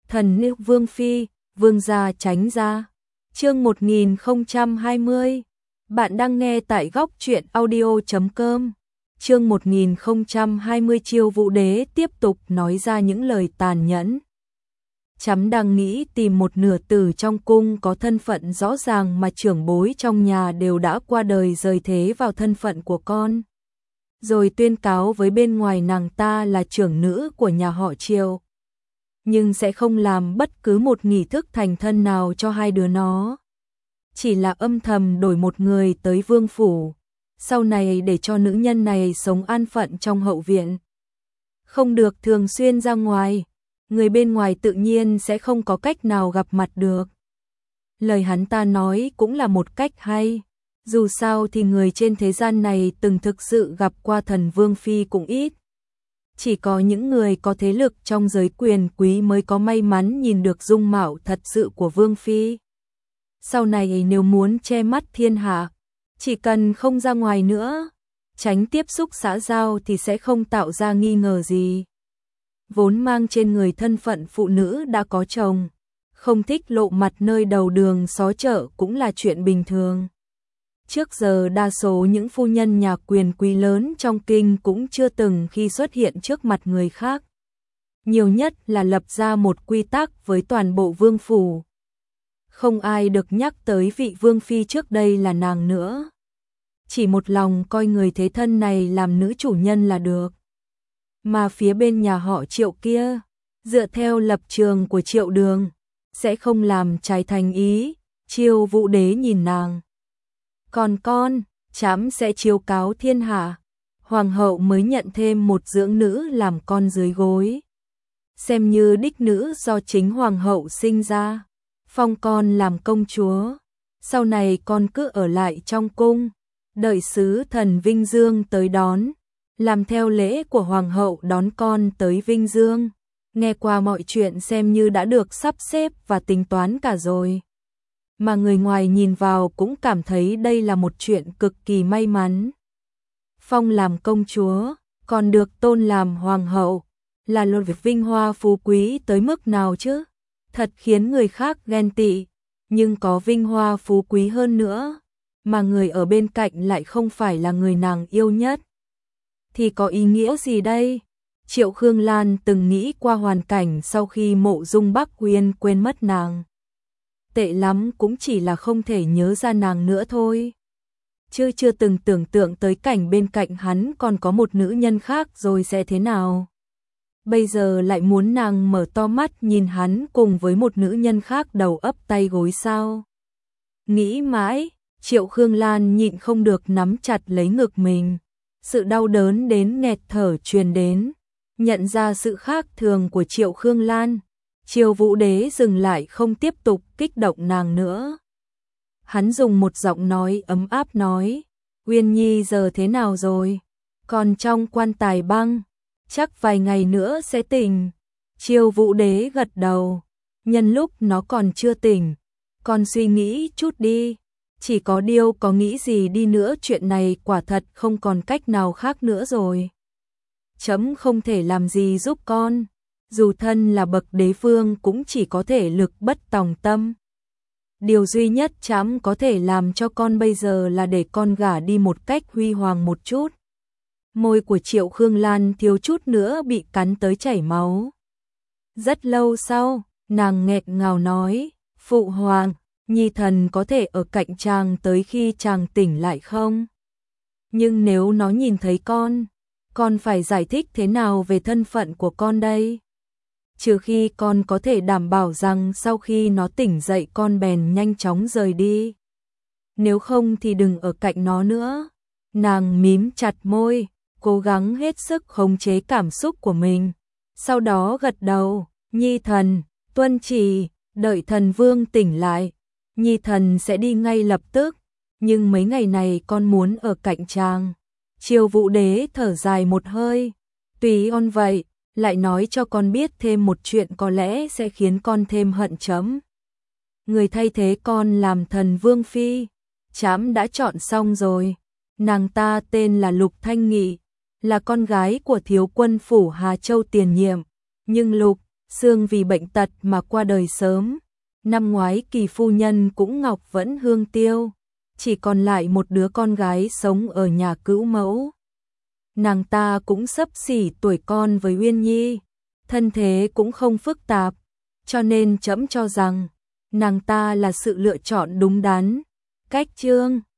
Thần nữ Vương Phi, Vương gia tránh ra. Chương 1020. Bạn đang nghe tại góc truyện audio.com. Chương 1020 Chiêu Vũ Đế tiếp tục nói ra những lời tàn nhẫn. Chấm đang nghĩ tìm một nửa tử trong cung có thân phận rõ ràng mà trưởng bối trong nhà đều đã qua đời rời thế vào thân phận của con. Rồi tuyên cáo với bên ngoài nàng ta là trưởng nữ của nhà họ Triệu. Nhưng sẽ không làm bất cứ một nghi thức thành thân nào cho hai đứa nó. Chỉ là âm thầm đổi một người tới vương phủ, sau này để cho nữ nhân này sống an phận trong hậu viện. Không được thường xuyên ra ngoài, người bên ngoài tự nhiên sẽ không có cách nào gặp mặt được. Lời hắn ta nói cũng là một cách hay, dù sao thì người trên thế gian này từng thực sự gặp qua thần Vương Phi cũng ít. Chỉ có những người có thế lực trong giới quyền quý mới có may mắn nhìn được dung mạo thật sự của Vương Phi. Sau này nếu muốn che mắt thiên hạ, chỉ cần không ra ngoài nữa, tránh tiếp xúc xã giao thì sẽ không tạo ra nghi ngờ gì. Vốn mang trên người thân phận phụ nữ đã có chồng, không thích lộ mặt nơi đầu đường xó chợ cũng là chuyện bình thường. Trước giờ đa số những phu nhân nhà quyền quý lớn trong kinh cũng chưa từng khi xuất hiện trước mặt người khác. Nhiều nhất là lập ra một quy tắc với toàn bộ vương phủ. Không ai được nhắc tới vị vương phi trước đây là nàng nữa. Chỉ một lòng coi người thế thân này làm nữ chủ nhân là được. Mà phía bên nhà họ Triệu kia, dựa theo lập trường của Triệu Đường, sẽ không làm trái thành ý. Chiêu Vũ Đế nhìn nàng. Còn con, trẫm sẽ chiếu cáo thiên hạ. Hoàng hậu mới nhận thêm một dưỡng nữ làm con dưới gối. Xem như đích nữ do chính hoàng hậu sinh ra. Phong con làm công chúa. Sau này con cứ ở lại trong cung, đợi sứ thần Vinh Dương tới đón. Làm theo lễ của hoàng hậu đón con tới Vinh Dương. Nghe qua mọi chuyện xem như đã được sắp xếp và tính toán cả rồi. Mà người ngoài nhìn vào cũng cảm thấy đây là một chuyện cực kỳ may mắn. Phong làm công chúa, còn được tôn làm hoàng hậu, là một việc vinh hoa phú quý tới mức nào chứ? Thật khiến người khác ghen tị, nhưng có vinh hoa phú quý hơn nữa, mà người ở bên cạnh lại không phải là người nàng yêu nhất. Thì có ý nghĩa gì đây? Triệu Khương Lan từng nghĩ qua hoàn cảnh sau khi Mộ Dung Bắc Uyên quên mất nàng. Tệ lắm cũng chỉ là không thể nhớ ra nàng nữa thôi. Chưa từng tưởng tượng tới cảnh bên cạnh hắn còn có một nữ nhân khác rồi sẽ thế nào. Bây giờ lại muốn nàng mở to mắt nhìn hắn cùng với một nữ nhân khác đầu ấp tay gối sao. Nghĩ mãi, Triệu Khương Lan nhịn không được nắm chặt lấy ngực mình. Sự đau đớn đến nghẹt thở truyền đến. Nhận ra sự khác thường của Triệu Khương Lan, Chiêu Vũ Đế dừng lại không tiếp tục kích động nàng nữa. Hắn dùng một giọng nói ấm áp nói, Uyên Nhi giờ thế nào rồi? Còn trong quan tài băng, chắc vài ngày nữa sẽ tỉnh. Chiêu Vũ Đế gật đầu, nhân lúc nó còn chưa tỉnh, con suy nghĩ chút đi. Chỉ có điều có nghĩ gì đi nữa chuyện này quả thật không còn cách nào khác nữa rồi. Chấm không thể làm gì giúp con. Dù thân là bậc đế vương cũng chỉ có thể lực bất tòng tâm. Điều duy nhất chấm có thể làm cho con bây giờ là để con gả đi một cách huy hoàng một chút. Môi của Triệu Khương Lan thiếu chút nữa bị cắn tới chảy máu. Rất lâu sau, nàng nghẹt ngào nói, Phụ hoàng, Nhi thần có thể ở cạnh chàng tới khi chàng tỉnh lại không? Nhưng nếu nó nhìn thấy con phải giải thích thế nào về thân phận của con đây? Trừ khi con có thể đảm bảo rằng sau khi nó tỉnh dậy con bèn nhanh chóng rời đi. Nếu không thì đừng ở cạnh nó nữa. Nàng mím chặt môi, cố gắng hết sức khống chế cảm xúc của mình. Sau đó gật đầu, Nhi thần, tuân chỉ, đợi thần vương tỉnh lại. Nhi thần sẽ đi ngay lập tức, nhưng mấy ngày này con muốn ở cạnh chàng. Chiêu Vũ Đế thở dài một hơi, tùy on vậy. Lại nói cho con biết thêm một chuyện có lẽ sẽ khiến con thêm hận chấm. Người thay thế con làm thần Vương Phi, chấm đã chọn xong rồi. Nàng ta tên là Lục Thanh Nghị, là con gái của thiếu quân phủ Hà Châu tiền nhiệm. Nhưng Lục Sương vì bệnh tật mà qua đời sớm. Năm ngoái Kỳ phu nhân cũng ngọc vẫn hương tiêu, chỉ còn lại một đứa con gái sống ở nhà cữu mẫu. Nàng ta cũng xấp xỉ tuổi con với Uyên Nhi, thân thế cũng không phức tạp, cho nên trẫm cho rằng nàng ta là sự lựa chọn đúng đắn. Cách chương